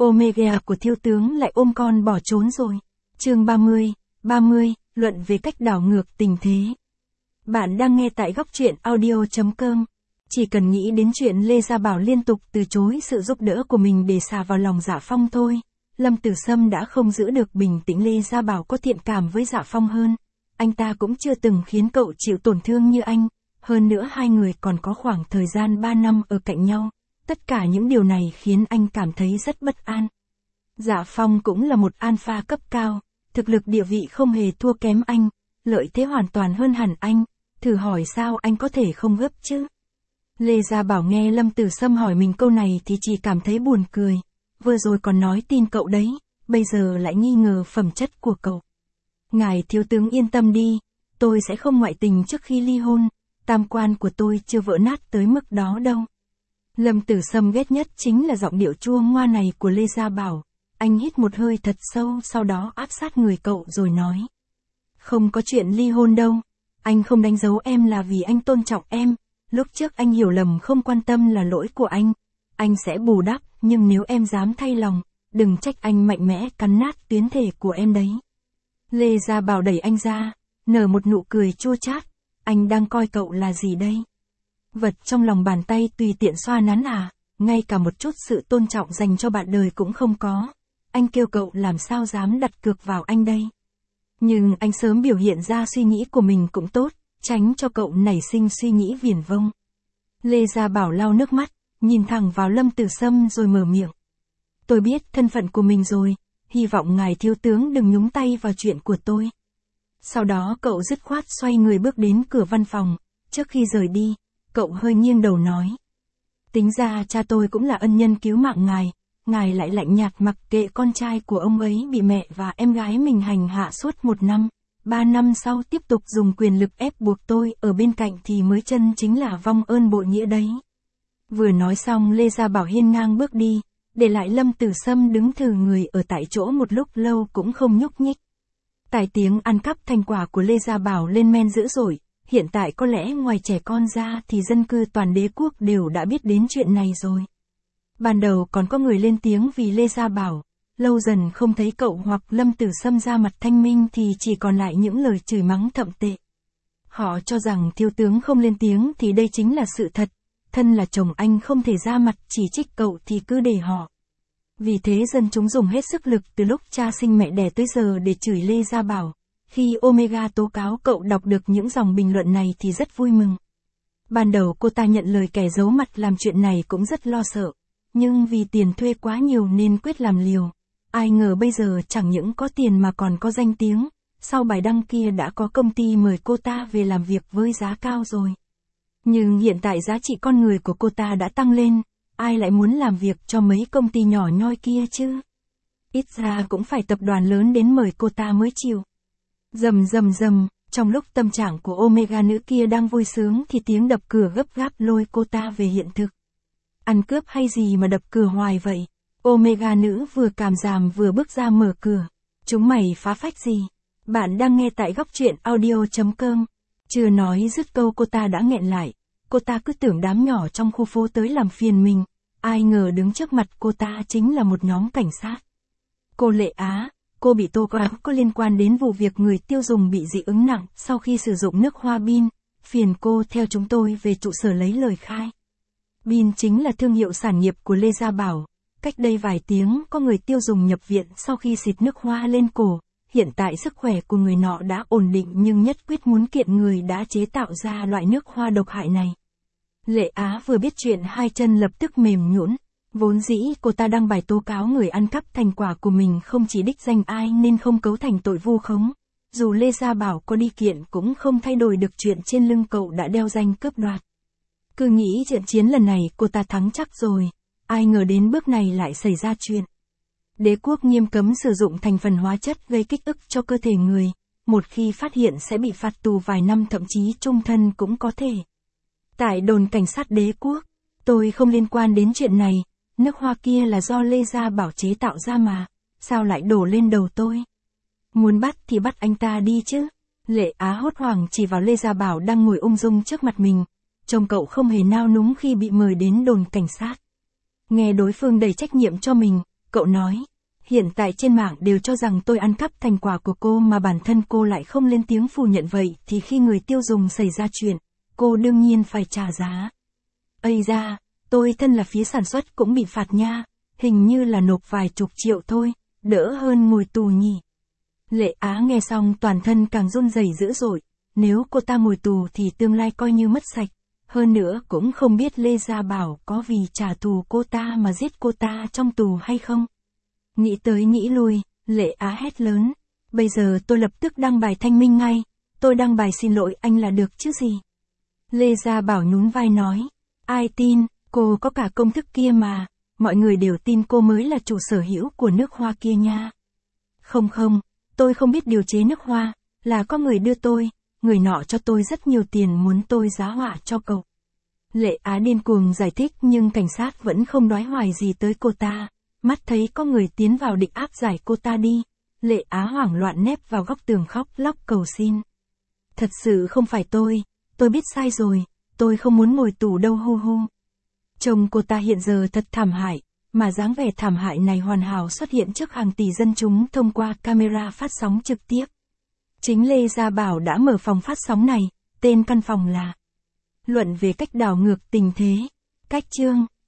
Omega của Thiếu tướng lại ôm con bỏ trốn rồi. Chương 30, luận về cách đảo ngược tình thế. Bạn đang nghe tại góc truyện audio.com. Chỉ cần nghĩ đến chuyện Lê Gia Bảo liên tục từ chối sự giúp đỡ của mình để xà vào lòng Dạ Phong thôi, Lâm Tử Sâm đã không giữ được bình tĩnh. Lê Gia Bảo có thiện cảm với Dạ Phong hơn. Anh ta cũng chưa từng khiến cậu chịu tổn thương như anh. Hơn nữa hai người còn có khoảng thời gian 3 năm ở cạnh nhau. Tất cả những điều này khiến anh cảm thấy rất bất an. Dạ Phong cũng là một alpha cấp cao, thực lực địa vị không hề thua kém anh, lợi thế hoàn toàn hơn hẳn anh, thử hỏi sao anh có thể không gấp chứ? Lê Gia Bảo nghe Lâm Tử Sâm hỏi mình câu này thì chỉ cảm thấy buồn cười, vừa rồi còn nói tin cậu đấy, bây giờ lại nghi ngờ phẩm chất của cậu. Ngài thiếu tướng yên tâm đi, tôi sẽ không ngoại tình trước khi ly hôn, tam quan của tôi chưa vỡ nát tới mức đó đâu. Lâm Tử Sâm ghét nhất chính là giọng điệu chua ngoa này của Lê Gia Bảo. Anh hít một hơi thật sâu, sau đó áp sát người cậu rồi nói. Không có chuyện ly hôn đâu, anh không đánh dấu em là vì anh tôn trọng em, lúc trước anh hiểu lầm không quan tâm là lỗi của anh sẽ bù đắp, nhưng nếu em dám thay lòng, đừng trách anh mạnh mẽ cắn nát tuyến thể của em đấy. Lê Gia Bảo đẩy anh ra, nở một nụ cười chua chát, anh đang coi cậu là gì đây? Vật trong lòng bàn tay tùy tiện xoa nắn à, ngay cả một chút sự tôn trọng dành cho bạn đời cũng không có. Anh kêu cậu làm sao dám đặt cược vào anh đây. Nhưng anh sớm biểu hiện ra suy nghĩ của mình cũng tốt, tránh cho cậu nảy sinh suy nghĩ viển vông. Lê Gia Bảo lau nước mắt, nhìn thẳng vào Lâm Tử Sâm rồi mở miệng. Tôi biết thân phận của mình rồi, hy vọng ngài thiếu tướng đừng nhúng tay vào chuyện của tôi. Sau đó cậu dứt khoát xoay người bước đến cửa văn phòng, trước khi rời đi, cậu hơi nghiêng đầu nói. Tính ra cha tôi cũng là ân nhân cứu mạng ngài lại lạnh nhạt mặc kệ con trai của ông ấy bị mẹ và em gái mình hành hạ suốt 1 năm, 3 năm sau tiếp tục dùng quyền lực ép buộc tôi ở bên cạnh thì mới chân chính là vong ơn bội nghĩa đấy. Vừa nói xong Lê Gia Bảo hiên ngang bước đi, để lại Lâm Tử Sâm đứng thừ người ở tại chỗ một lúc lâu cũng không nhúc nhích. Tại tiếng ăn cắp thành quả của Lê Gia Bảo lên men dữ dội, hiện tại có lẽ ngoài trẻ con ra thì dân cư toàn đế quốc đều đã biết đến chuyện này rồi. Ban đầu còn có người lên tiếng vì Lê Gia Bảo, lâu dần không thấy cậu hoặc Lâm Tử Sâm ra mặt thanh minh thì chỉ còn lại những lời chửi mắng thậm tệ. Họ cho rằng thiếu tướng không lên tiếng thì đây chính là sự thật, thân là chồng anh không thể ra mặt chỉ trích cậu thì cứ để họ. Vì thế dân chúng dùng hết sức lực từ lúc cha sinh mẹ đẻ tới giờ để chửi Lê Gia Bảo. Khi Omega tố cáo cậu đọc được những dòng bình luận này thì rất vui mừng. Ban đầu cô ta nhận lời kẻ giấu mặt làm chuyện này cũng rất lo sợ. Nhưng vì tiền thuê quá nhiều nên quyết làm liều. Ai ngờ bây giờ chẳng những có tiền mà còn có danh tiếng. Sau bài đăng kia đã có công ty mời cô ta về làm việc với giá cao rồi. Nhưng hiện tại giá trị con người của cô ta đã tăng lên. Ai lại muốn làm việc cho mấy công ty nhỏ nhoi kia chứ? Ít ra cũng phải tập đoàn lớn đến mời cô ta mới chịu. Rầm, trong lúc tâm trạng của Omega nữ kia đang vui sướng thì tiếng đập cửa gấp gáp lôi cô ta về hiện thực. Ăn cướp hay gì mà đập cửa hoài vậy? Omega nữ vừa cảm giảm vừa bước ra mở cửa. Chúng mày phá phách gì? Bạn đang nghe tại góc truyện audio.com. Chưa nói dứt câu cô ta đã nghẹn lại. Cô ta cứ tưởng đám nhỏ trong khu phố tới làm phiền mình. Ai ngờ đứng trước mặt cô ta chính là một nhóm cảnh sát. Cô Lệ Á, cô bị tố cáo có liên quan đến vụ việc người tiêu dùng bị dị ứng nặng sau khi sử dụng nước hoa Bin. Phiền cô theo chúng tôi về trụ sở lấy lời khai. Bin chính là thương hiệu sản nghiệp của Lê Gia Bảo. Cách đây vài tiếng có người tiêu dùng nhập viện sau khi xịt nước hoa lên cổ. Hiện tại sức khỏe của người nọ đã ổn định nhưng nhất quyết muốn kiện người đã chế tạo ra loại nước hoa độc hại này. Lệ Á vừa biết chuyện hai chân lập tức mềm nhũn. Vốn dĩ cô ta đăng bài tố cáo người ăn cắp thành quả của mình không chỉ đích danh ai nên không cấu thành tội vu khống. Dù Lê Gia Bảo có đi kiện cũng không thay đổi được chuyện trên lưng cậu đã đeo danh cướp đoạt. Cứ nghĩ trận chiến lần này cô ta thắng chắc rồi, ai ngờ đến bước này lại xảy ra chuyện. Đế quốc nghiêm cấm sử dụng thành phần hóa chất gây kích ức cho cơ thể người, một khi phát hiện sẽ bị phạt tù vài năm thậm chí chung thân cũng có thể. Tại đồn cảnh sát đế quốc, tôi không liên quan đến chuyện này, nước hoa kia là do Lê Gia Bảo chế tạo ra mà, sao lại đổ lên đầu tôi? Muốn bắt thì bắt anh ta đi chứ. Lệ Á hốt hoảng chỉ vào Lê Gia Bảo đang ngồi ung dung trước mặt mình. Trông cậu không hề nao núng khi bị mời đến đồn cảnh sát. Nghe đối phương đẩy trách nhiệm cho mình, cậu nói. Hiện tại trên mạng đều cho rằng tôi ăn cắp thành quả của cô mà bản thân cô lại không lên tiếng phủ nhận, vậy thì khi người tiêu dùng xảy ra chuyện, cô đương nhiên phải trả giá. Ây da, tôi thân là phía sản xuất cũng bị phạt nha, hình như là nộp vài chục triệu thôi, đỡ hơn ngồi tù nhỉ. Lệ Á nghe xong toàn thân càng run rẩy dữ dội, nếu cô ta ngồi tù thì tương lai coi như mất sạch, hơn nữa cũng không biết Lê Gia Bảo có vì trả thù cô ta mà giết cô ta trong tù hay không. Nghĩ tới nghĩ lui, Lệ Á hét lớn, bây giờ tôi lập tức đăng bài thanh minh ngay, tôi đăng bài xin lỗi anh là được chứ gì. Lê Gia Bảo nhún vai nói, ai tin, cô có cả công thức kia mà, mọi người đều tin cô mới là chủ sở hữu của nước hoa kia nha. Không, tôi không biết điều chế nước hoa, là có người đưa tôi, người nọ cho tôi rất nhiều tiền muốn tôi giá họa cho cậu. Lệ Á điên cuồng giải thích nhưng cảnh sát vẫn không nói hoài gì tới cô ta, mắt thấy có người tiến vào định áp giải cô ta đi. Lệ Á hoảng loạn nép vào góc tường khóc lóc cầu xin. Thật sự không phải tôi biết sai rồi, tôi không muốn ngồi tù đâu hu hu. Chồng cô ta hiện giờ thật thảm hại, mà dáng vẻ thảm hại này hoàn hảo xuất hiện trước hàng tỷ dân chúng thông qua camera phát sóng trực tiếp. Chính Lê Gia Bảo đã mở phòng phát sóng này, tên căn phòng là Luận về cách đảo ngược tình thế. Cách chương